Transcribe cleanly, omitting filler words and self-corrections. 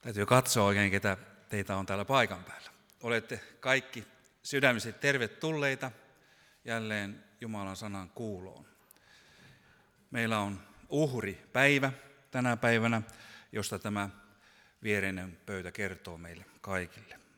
Täytyy katsoa oikein, ketä teitä on täällä paikan päällä. Olette kaikki sydämisesti tervetulleita jälleen Jumalan sanan kuuloon. Meillä on uhripäivä tänä päivänä, josta tämä viereinen pöytä kertoo meille kaikille.